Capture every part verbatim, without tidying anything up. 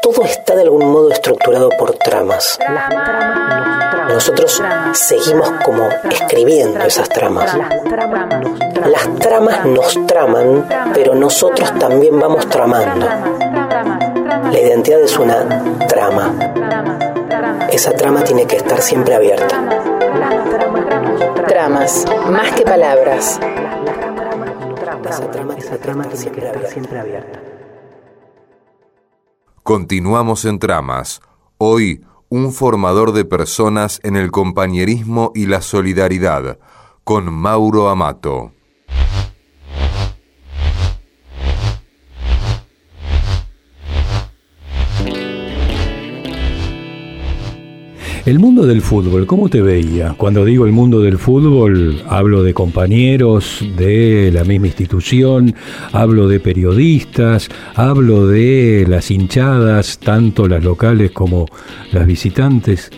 todo está de algún modo estructurado por tramas. Nosotros seguimos como escribiendo esas tramas. Las tramas nos traman, pero nosotros también vamos tramando. La identidad es una trama. Esa trama tiene que estar siempre abierta. Tramas, más que palabras. Esa trama, esa trama tiene que estar siempre abierta. Continuamos en Tramas. Hoy, un formador de personas en el compañerismo y la solidaridad, con Mauro Amato. El mundo del fútbol, ¿cómo te veía? Cuando digo el mundo del fútbol, hablo de compañeros de la misma institución, hablo de periodistas, hablo de las hinchadas, tanto las locales como las visitantes.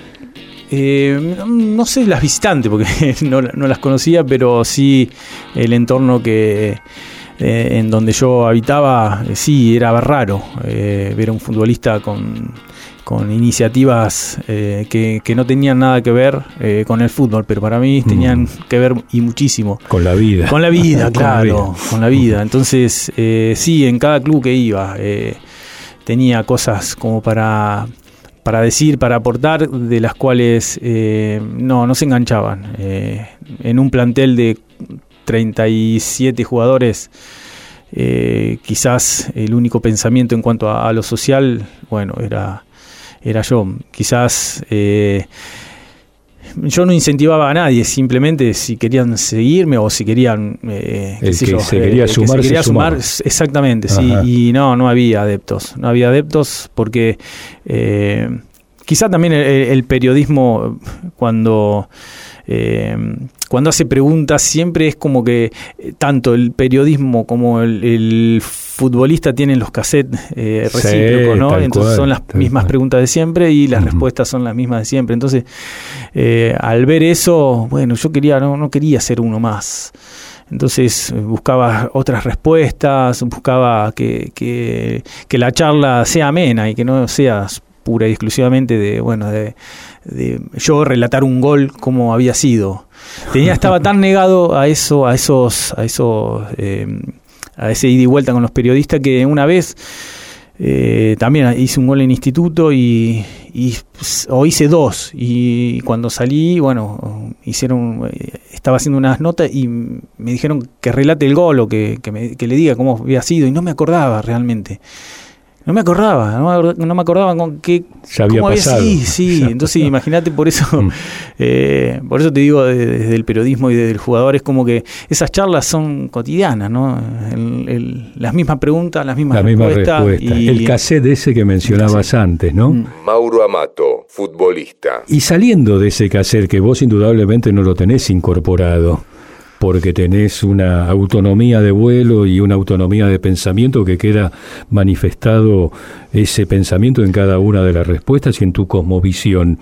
Eh, no sé las visitantes, porque no, no las conocía, pero sí el entorno que eh, en donde yo habitaba, eh, sí, era raro eh, ver a un futbolista con... con iniciativas eh, que, que no tenían nada que ver eh, con el fútbol, pero para mí tenían mm. que ver y muchísimo. Con la vida. Con la vida, claro, con la vida. Entonces, eh, sí, en cada club que iba eh, tenía cosas como para, para decir, para aportar, de las cuales eh, no, no se enganchaban. Eh, en un plantel de treinta y siete jugadores, eh, quizás el único pensamiento en cuanto a, a lo social, bueno, era... era yo. Quizás eh, yo no incentivaba a nadie, simplemente si querían seguirme o si querían eh, el que yo, se quería eh, sumar, se quería se sumar, sumaba. Exactamente. Ajá. Sí, y no no había adeptos no había adeptos porque eh, quizá también el, el periodismo cuando eh, cuando hace preguntas siempre es como que tanto el periodismo como el, el futbolista tienen los cassettes eh, recíprocos, sí, ¿no? Entonces cual, son las mismas cual. preguntas de siempre y las uh-huh. respuestas son las mismas de siempre. Entonces, eh, al ver eso, bueno, yo quería no, no quería ser uno más. Entonces buscaba otras respuestas, buscaba que, que, que la charla sea amena y que no sea pura y exclusivamente de, bueno, de, de yo relatar un gol como había sido. Tenía, estaba tan negado a eso, a esos, a esos, eh, a ese ida y vuelta con los periodistas que una vez eh, también hice un gol en instituto y, y o hice dos y cuando salí, bueno, hicieron, estaba haciendo unas notas y me dijeron que relate el gol o que, que, me, que le diga cómo había sido y no me acordaba realmente. No me acordaba, no me, no me acordaba con qué ya había cómo pasado. Había, sí, sí. Entonces imagínate, por eso, eh, por eso te digo desde, desde el periodismo y desde el jugador es como que esas charlas son cotidianas, ¿no? El, el, las mismas preguntas, las mismas La misma respuestas. respuesta. Y, el cassette ese que mencionabas antes, ¿no? Mm. Mauro Amato, futbolista. Y saliendo de ese cassette que vos indudablemente no lo tenés incorporado, porque tenés una autonomía de vuelo y una autonomía de pensamiento que queda manifestado ese pensamiento en cada una de las respuestas y en tu cosmovisión.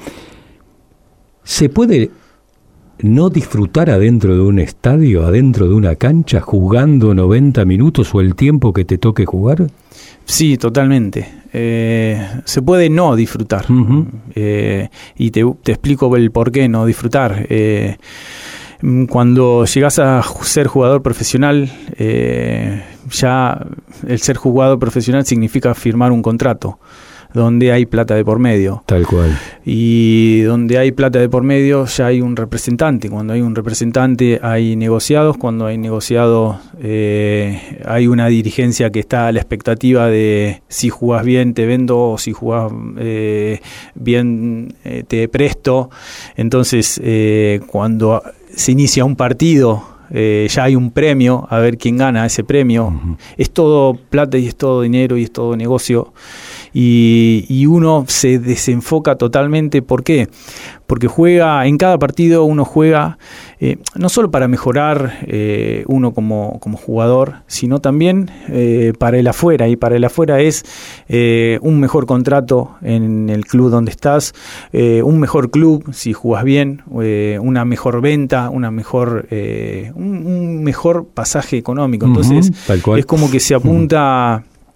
¿Se puede no disfrutar adentro de un estadio, adentro de una cancha, jugando noventa minutos o el tiempo que te toque jugar? Sí, totalmente. Eh, se puede no disfrutar. Uh-huh. Eh, y te, te explico el por qué no disfrutar. Eh, Cuando llegas a ser jugador profesional, eh, ya el ser jugador profesional significa firmar un contrato donde hay plata de por medio. Tal cual. Y donde hay plata de por medio ya hay un representante. Cuando hay un representante hay negociados. Cuando hay negociados eh, hay una dirigencia que está a la expectativa de si jugás bien te vendo o si jugás eh, bien eh, te presto. Entonces eh, cuando se inicia un partido, eh, ya hay un premio, a ver quién gana ese premio. Uh-huh. Es todo plata y es todo dinero y es todo negocio. Y, y uno se desenfoca totalmente. ¿Por qué? Porque juega, en cada partido uno juega eh, no solo para mejorar eh, uno como, como jugador, sino también eh, para el afuera. Y para el afuera es eh, un mejor contrato en el club donde estás, eh, un mejor club si jugás bien, eh, una mejor venta, una mejor eh, un, un mejor pasaje económico. Entonces uh-huh, es como que se apunta... Uh-huh.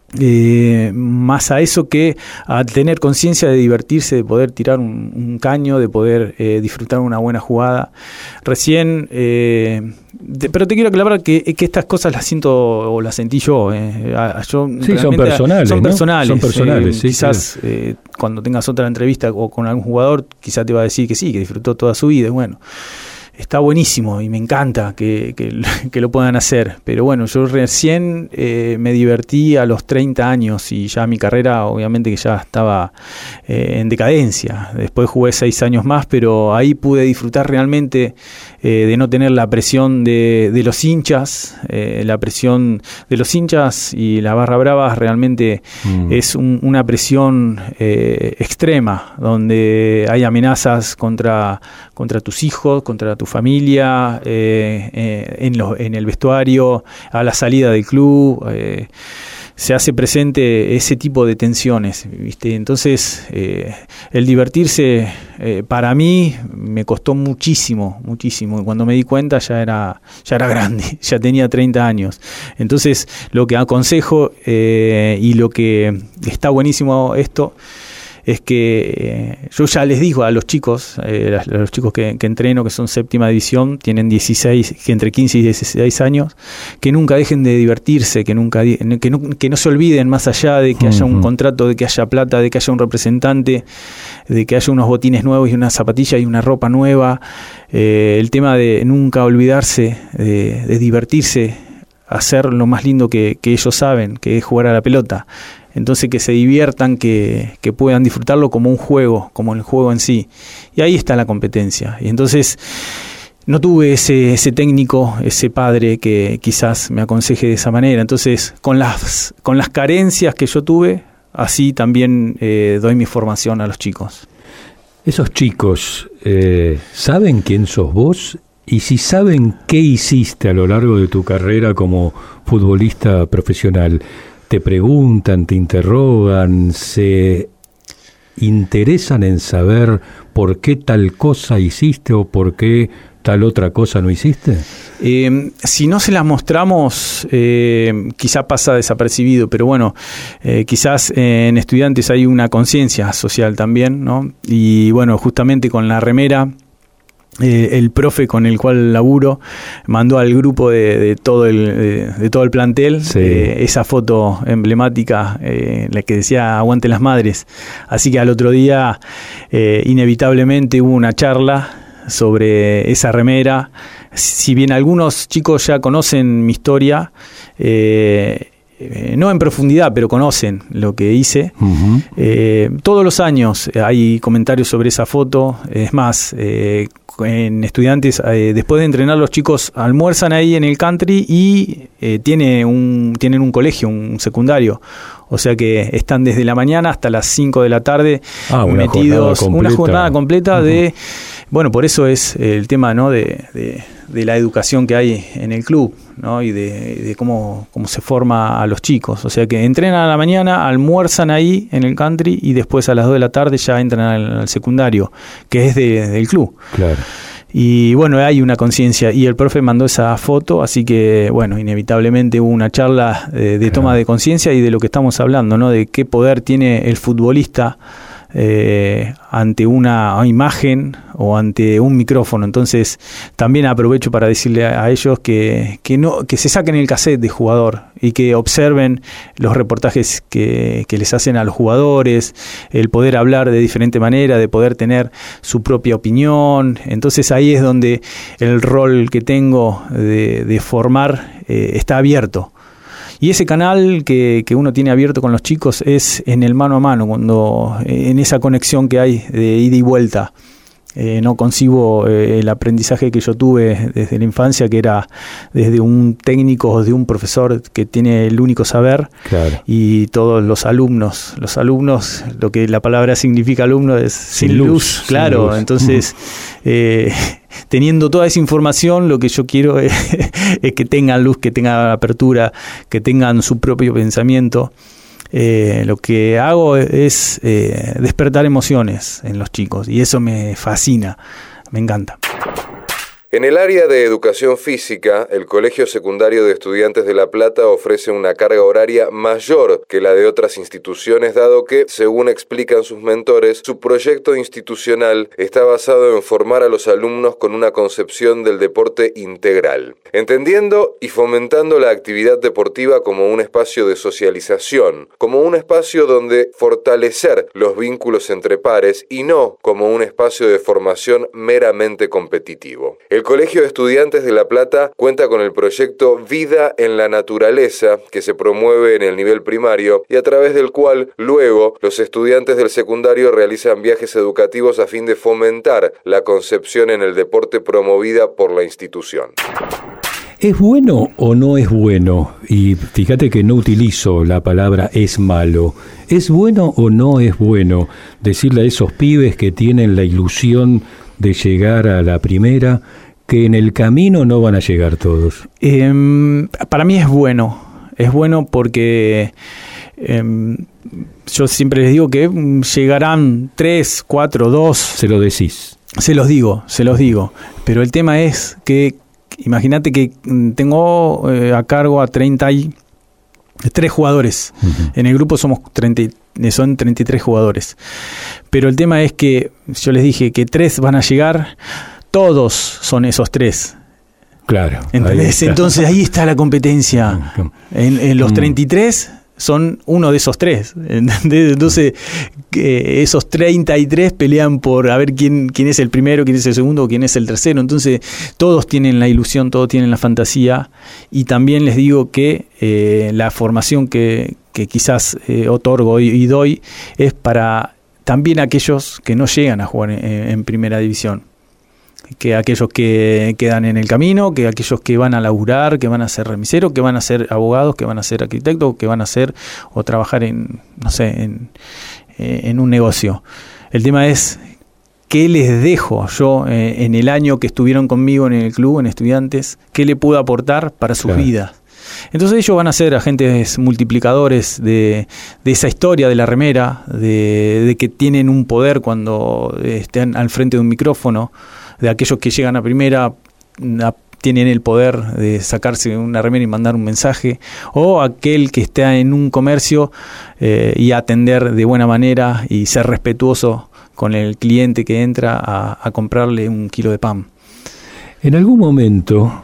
Eh, más a eso que a tener conciencia de divertirse, de poder tirar un, un caño, de poder eh, disfrutar una buena jugada. Recién, eh, de, pero te quiero aclarar que, que estas cosas las siento o las sentí yo. Eh, yo sí, son personales. Son ¿no? personales. Son personales eh, sí, quizás sí. Eh, cuando tengas otra entrevista o con algún jugador, quizás te va a decir que sí, que disfrutó toda su vida. Bueno, está buenísimo y me encanta que, que, que lo puedan hacer. Pero bueno, yo recién eh, me divertí a los treinta años y ya mi carrera obviamente que ya estaba eh, en decadencia. Después jugué seis años más, pero ahí pude disfrutar realmente eh, de no tener la presión de, de los hinchas. Eh, la presión de los hinchas y la barra brava realmente mm. es un, una presión eh, extrema, donde hay amenazas contra, contra tus hijos, contra tu familia, eh, eh, en, lo, en el vestuario, a la salida del club, eh, se hace presente ese tipo de tensiones, ¿viste? Entonces, eh, el divertirse eh, para mí me costó muchísimo, muchísimo. Y cuando me di cuenta ya era, ya era grande, ya tenía treinta años. Entonces, lo que aconsejo eh, y lo que está buenísimo esto es que eh, yo ya les digo a los chicos, eh, a los chicos que, que entreno, que son séptima división, tienen dieciséis, que entre quince y dieciséis años, que nunca dejen de divertirse, que nunca que no, que no se olviden, más allá de que haya un contrato, de que haya plata, de que haya un representante, de que haya unos botines nuevos y una zapatilla y una ropa nueva, eh, el tema de nunca olvidarse de, de divertirse, hacer lo más lindo que, que ellos saben, que es jugar a la pelota. Entonces que se diviertan, que, que puedan disfrutarlo como un juego, como el juego en sí. Y ahí está la competencia. Y entonces no tuve ese, ese técnico, ese padre que quizás me aconseje de esa manera. Entonces con las, con las carencias que yo tuve, así también eh, doy mi formación a los chicos. Esos chicos, eh, ¿saben quién sos vos? Y si saben qué hiciste a lo largo de tu carrera como futbolista profesional, ¿te preguntan, te interrogan, se interesan en saber por qué tal cosa hiciste o por qué tal otra cosa no hiciste? Eh, si no se las mostramos, eh, quizá pasa desapercibido, pero bueno, eh, quizás eh, en estudiantes hay una conciencia social también, ¿no? Y bueno, justamente con la remera, Eh, el profe con el cual laburo mandó al grupo de, de todo el de, de todo el plantel sí. eh, esa foto emblemática, eh, la que decía aguante las madres. Así que al otro día eh, inevitablemente hubo una charla sobre esa remera. Si bien algunos chicos ya conocen mi historia, eh, Eh, no en profundidad, pero conocen lo que hice. Uh-huh. Eh, todos los años hay comentarios sobre esa foto. Es más, eh, en estudiantes, eh, después de entrenar, los chicos almuerzan ahí en el country y eh, tiene un, tienen un colegio, un secundario. O sea que están desde la mañana hasta las cinco de la tarde ah, una metidos. Jornada una jornada completa uh-huh. de... Bueno, por eso es el tema, ¿no? de, de, de la educación que hay en el club, ¿no? Y de, de cómo, cómo se forma a los chicos. O sea que entrenan a la mañana, almuerzan ahí en el country y después a las dos de la tarde ya entran al, al secundario, que es de, del club. Claro. Y bueno, hay una conciencia y el profe mandó esa foto, así que bueno, inevitablemente hubo una charla de, de toma de conciencia y de lo que estamos hablando, ¿no? De qué poder tiene el futbolista Eh, ante una imagen o ante un micrófono. Entonces también aprovecho para decirle a, a ellos que, que no que se saquen el cassette de jugador y que observen los reportajes que, que les hacen a los jugadores, el poder hablar de diferente manera, de poder tener su propia opinión. Entonces ahí es donde el rol que tengo de, de formar eh, está abierto. Y ese canal que, que uno tiene abierto con los chicos es en el mano a mano, cuando en esa conexión que hay de ida y vuelta. Eh, no concibo eh, el aprendizaje que yo tuve desde la infancia, que era desde un técnico o de un profesor que tiene el único saber, claro. Y todos los alumnos, los alumnos, lo que la palabra significa alumno es sin, sin luz, luz, claro, sin luz. Entonces uh-huh. eh, teniendo toda esa información, lo que yo quiero es, es que tengan luz, que tengan apertura, que tengan su propio pensamiento. Eh, lo que hago es eh, despertar emociones en los chicos y eso me fascina, me encanta. En el área de educación física, el Colegio Secundario de Estudiantes de La Plata ofrece una carga horaria mayor que la de otras instituciones, dado que, según explican sus mentores, su proyecto institucional está basado en formar a los alumnos con una concepción del deporte integral, entendiendo y fomentando la actividad deportiva como un espacio de socialización, como un espacio donde fortalecer los vínculos entre pares y no como un espacio de formación meramente competitivo. El Colegio de Estudiantes de La Plata cuenta con el proyecto Vida en la Naturaleza, que se promueve en el nivel primario y a través del cual luego los estudiantes del secundario realizan viajes educativos a fin de fomentar la concepción en el deporte promovida por la institución. ¿Es bueno o no es bueno? Y fíjate que no utilizo la palabra es malo. ¿Es bueno o no es bueno decirle a esos pibes que tienen la ilusión de llegar a la primera que en el camino no van a llegar todos? Eh, para mí es bueno. Es bueno porque eh, yo siempre les digo que llegarán tres, cuatro, dos. Se lo decís. Se los digo, se los digo. Pero el tema es que imagínate que tengo eh, a cargo a treinta y tres jugadores. Uh-huh. En el grupo somos treinta, son treinta y tres jugadores. Pero el tema es que yo les dije que tres van a llegar, todos son esos tres. Claro. ¿Entendés? Ahí Entonces ahí está la competencia. En, en los treinta y tres son uno de esos tres. ¿Entendés? Entonces que esos treinta y tres pelean por a ver quién, quién es el primero, quién es el segundo, quién es el tercero. Entonces todos tienen la ilusión, todos tienen la fantasía. Y también les digo que eh, la formación que, que quizás eh, otorgo y, y doy es para también aquellos que no llegan a jugar en, en primera división. Que aquellos que quedan en el camino, que aquellos que van a laburar, que van a ser remiseros, que van a ser abogados, que van a ser arquitectos, que van a ser o trabajar en, no sé, en, en un negocio. El tema es qué les dejo yo eh, en el año que estuvieron conmigo en el club, en Estudiantes, qué le puedo aportar para sus claro. vidas. Entonces ellos van a ser agentes multiplicadores de, de esa historia de la remera, de, de que tienen un poder cuando estén al frente de un micrófono, de aquellos que llegan a primera, a, tienen el poder de sacarse una remera y mandar un mensaje, o aquel que está en un comercio eh, y atender de buena manera y ser respetuoso con el cliente que entra a, a comprarle un kilo de pan. En algún momento,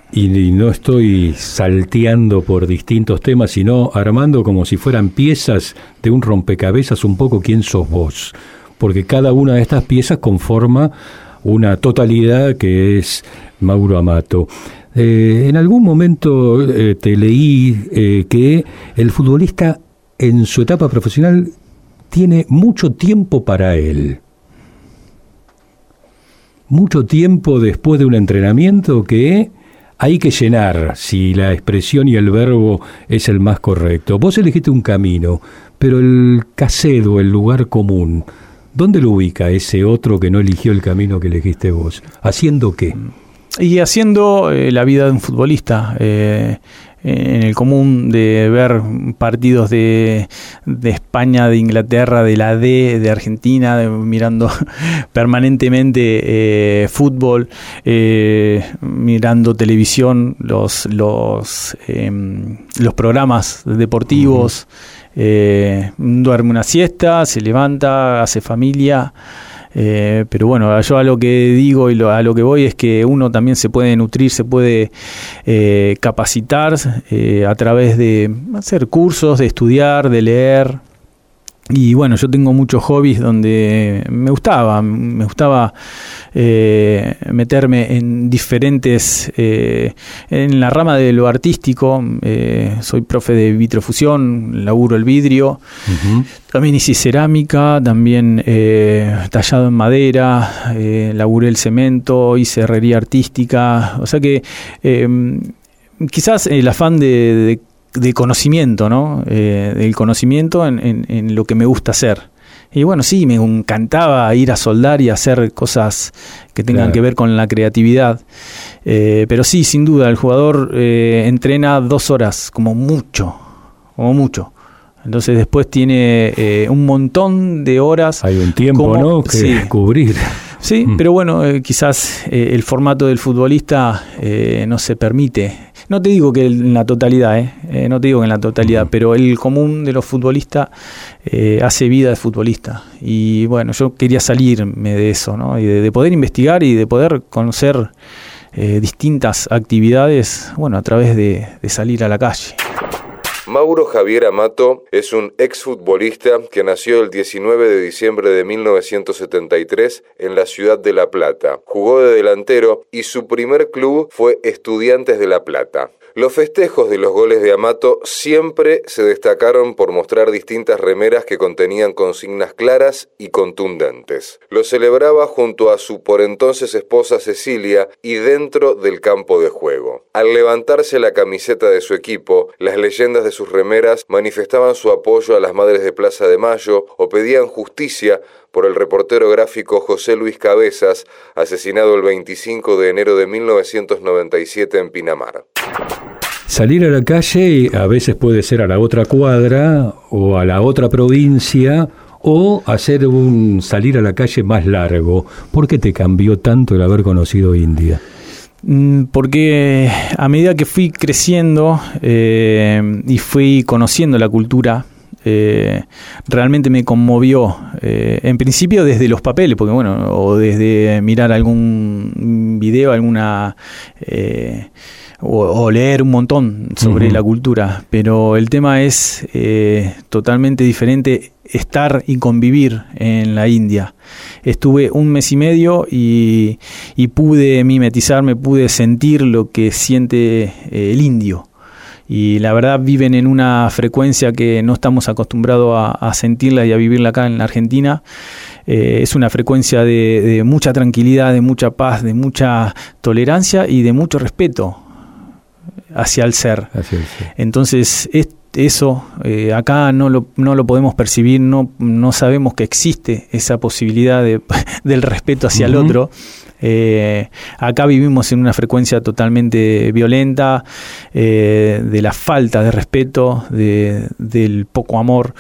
y no estoy salteando por distintos temas, sino armando como si fueran piezas de un rompecabezas un poco quién sos vos, porque cada una de estas piezas conforma una totalidad que es Mauro Amato. Eh, en algún momento eh, te leí eh, que el futbolista en su etapa profesional tiene mucho tiempo para él. Mucho tiempo después de un entrenamiento que hay que llenar, si la expresión y el verbo es el más correcto. Vos elegiste un camino, pero el casedo, el lugar común, ¿dónde lo ubica ese otro que no eligió el camino que elegiste vos? ¿Haciendo qué? Y haciendo eh, la vida de un futbolista, eh, en el común de ver partidos de, de España, de Inglaterra, de la D, de Argentina, de, mirando permanentemente eh, fútbol, eh, mirando televisión, los, los, eh, los programas deportivos. Uh-huh. Eh, duerme una siesta, se levanta, hace familia, eh, pero bueno, yo a lo que digo y lo, a lo que voy es que uno también se puede nutrir, se puede eh, capacitar eh, a través de hacer cursos, de estudiar, de leer. Y bueno, yo tengo muchos hobbies donde me gustaba, me gustaba eh, meterme en diferentes, eh, en la rama de lo artístico. Eh, soy profe de vitrofusión, laburo el vidrio. Uh-huh. También hice cerámica, también eh, tallado en madera, eh, laburé el cemento, hice herrería artística. O sea que eh, quizás el afán de, de de conocimiento, ¿no? Eh, del conocimiento en, en, en lo que me gusta hacer. Y bueno, sí, me encantaba ir a soldar y hacer cosas que tengan claro. que ver con la creatividad. Eh, pero sí, sin duda, el jugador eh, entrena dos horas, como mucho, como mucho. Entonces después tiene eh, un montón de horas. Hay un tiempo, como, ¿no? Que sí, cubrir. Sí, mm. pero bueno, eh, quizás eh, el formato del futbolista eh, no se permite. No te digo que en la totalidad, eh, eh, no te digo que en la totalidad, mm. pero el común de los futbolistas eh, hace vida de futbolista. Y bueno, yo quería salirme de eso, ¿no? Y de, de poder investigar y de poder conocer eh, distintas actividades, bueno, a través de, de salir a la calle. Mauro Javier Amato es un exfutbolista que nació el diecinueve de diciembre de mil novecientos setenta y tres en la ciudad de La Plata. Jugó de delantero y su primer club fue Estudiantes de La Plata. Los festejos de los goles de Amato siempre se destacaron por mostrar distintas remeras que contenían consignas claras y contundentes. Lo celebraba junto a su por entonces esposa Cecilia y dentro del campo de juego. Al levantarse la camiseta de su equipo, las leyendas de sus remeras manifestaban su apoyo a las madres de Plaza de Mayo o pedían justicia por el reportero gráfico José Luis Cabezas, asesinado el veinticinco de enero de mil novecientos noventa y siete en Pinamar. Salir a la calle a veces puede ser a la otra cuadra o a la otra provincia o hacer un salir a la calle más largo. ¿Por qué te cambió tanto el haber conocido India? Porque a medida que fui creciendo eh, y fui conociendo la cultura, Eh, realmente me conmovió, eh, en principio desde los papeles, porque bueno, o desde mirar algún video, alguna eh, o, o leer un montón sobre uh-huh. la cultura, pero el tema es eh, totalmente diferente estar y convivir en la India. Estuve un mes y medio y, y pude mimetizarme, pude sentir lo que siente eh, el indio. Y la verdad viven en una frecuencia que no estamos acostumbrados a, a sentirla y a vivirla acá en la Argentina. Eh, es una frecuencia de, de mucha tranquilidad, de mucha paz, de mucha tolerancia y de mucho respeto hacia el ser. Hacia el ser. Entonces, es, eso eh, acá no lo, no lo podemos percibir, no, no sabemos que existe esa posibilidad de, del respeto hacia uh-huh. el otro. Eh, acá vivimos en una frecuencia totalmente violenta, eh, de la falta de respeto, de, del poco amor,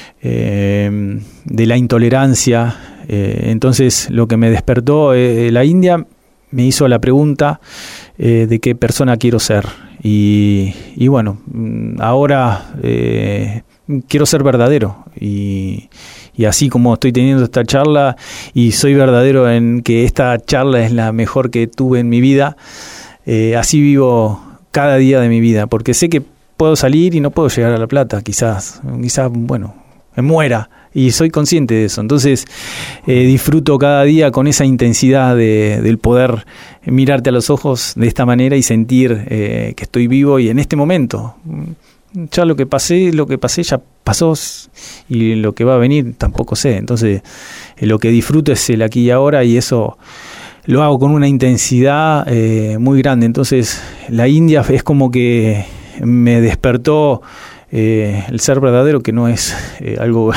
eh, de la intolerancia. Eh, entonces lo que me despertó eh, la India me hizo la pregunta eh, de qué persona quiero ser. Y, y bueno, ahora eh, quiero ser verdadero y... Y así como estoy teniendo esta charla y soy verdadero en que esta charla es la mejor que tuve en mi vida, eh, así vivo cada día de mi vida, porque sé que puedo salir y no puedo llegar a La Plata, quizás, quizás, bueno, me muera, y soy consciente de eso. Entonces eh, disfruto cada día con esa intensidad de, del poder mirarte a los ojos de esta manera y sentir eh, que estoy vivo y en este momento. Ya lo que pasé, lo que pasé ya pasó y lo que va a venir tampoco sé. Entonces, eh, lo que disfruto es el aquí y ahora y eso lo hago con una intensidad eh, muy grande. Entonces, la India es como que me despertó eh, el ser verdadero, que no es eh, algo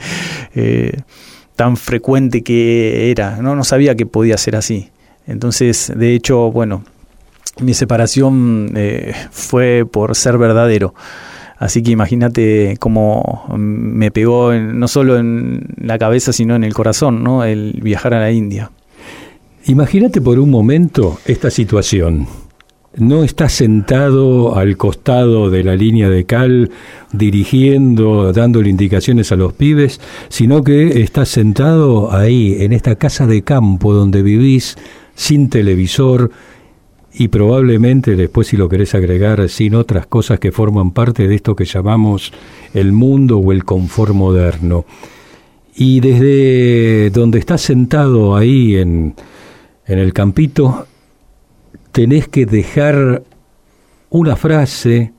eh, tan frecuente que era. No, no sabía que podía ser así. Entonces, de hecho, bueno, mi separación eh, fue por ser verdadero. Así que imagínate cómo me pegó en, no solo en la cabeza, sino en el corazón, ¿no? El viajar a la India. Imagínate por un momento esta situación. No estás sentado al costado de la línea de cal, dirigiendo, dándole indicaciones a los pibes, sino que estás sentado ahí, en esta casa de campo donde vivís, sin televisor, y probablemente después, si lo querés agregar, sin otras cosas que forman parte de esto que llamamos el mundo o el confort moderno. Y desde donde estás sentado ahí en, en el campito, tenés que dejar una frase,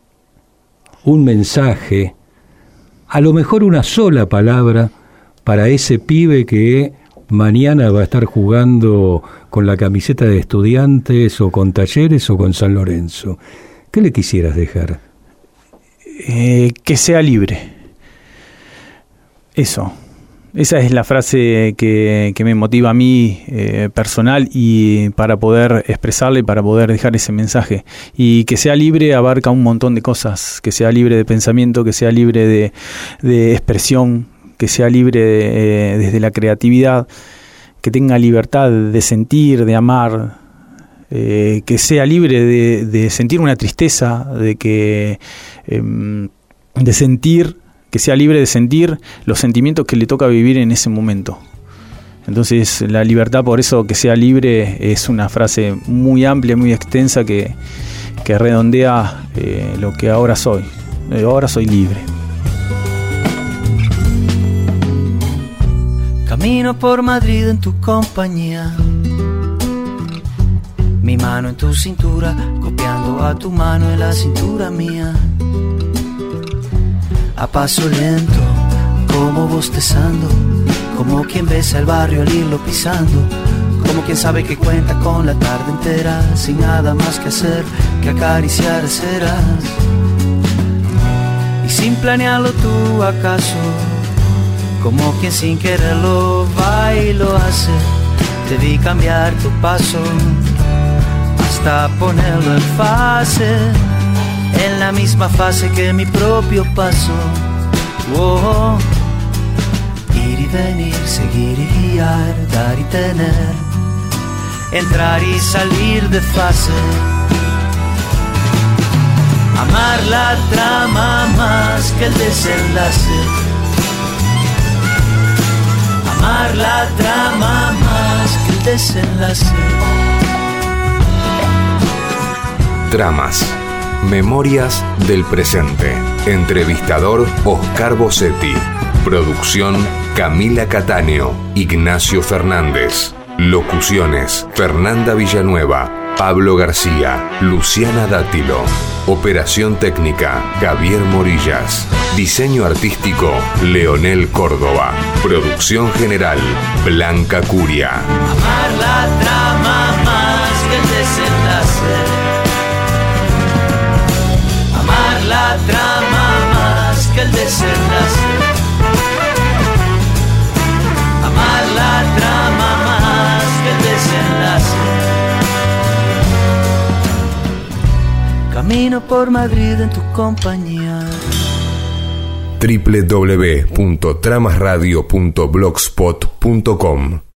un mensaje, a lo mejor una sola palabra para ese pibe que mañana va a estar jugando con la camiseta de Estudiantes o con Talleres o con San Lorenzo. ¿Qué le quisieras dejar? Eh, que sea libre. Eso. Esa es la frase que, que me motiva a mí eh, personal y para poder expresarle y para poder dejar ese mensaje. Y que sea libre abarca un montón de cosas. Que sea libre de pensamiento, que sea libre de, de expresión, que sea libre de, eh, desde la creatividad, que tenga libertad de sentir, de amar, eh, que sea libre de, de sentir una tristeza, de que eh, de sentir, que sea libre de sentir los sentimientos que le toca vivir en ese momento. Entonces la libertad, por eso que sea libre, es una frase muy amplia, muy extensa que, que redondea eh, lo que ahora soy. Ahora soy libre. Camino por Madrid en tu compañía, mi mano en tu cintura, copiando a tu mano en la cintura mía. A paso lento, como bostezando, como quien besa el barrio al irlo pisando, como quien sabe que cuenta con la tarde entera, sin nada más que hacer que acariciar ceras. Y sin planearlo tú acaso, como quien sin quererlo va y lo hace, te vi cambiar tu paso hasta ponerlo en fase, en la misma fase que mi propio paso. Oh, ir y venir, seguir y guiar, dar y tener, entrar y salir de fase. Amar la trama más que el desenlace. Amar la trama más que el desenlace. Tramas. Memorias del presente. Entrevistador Oscar Bossetti. Producción Camila Cattaneo, Ignacio Fernández. Locuciones Fernanda Villanueva, Pablo García, Luciana Dátilo. Operación técnica Javier Morillas. Diseño artístico Leonel Córdoba. Producción general Blanca Curia. Amar la trama más que el desenlace. Amar la trama más que el desenlace. Amar la trama más que el desenlace. Camino por Madrid en tu compañía. doble u doble u doble u punto tramas radio punto blogspot punto com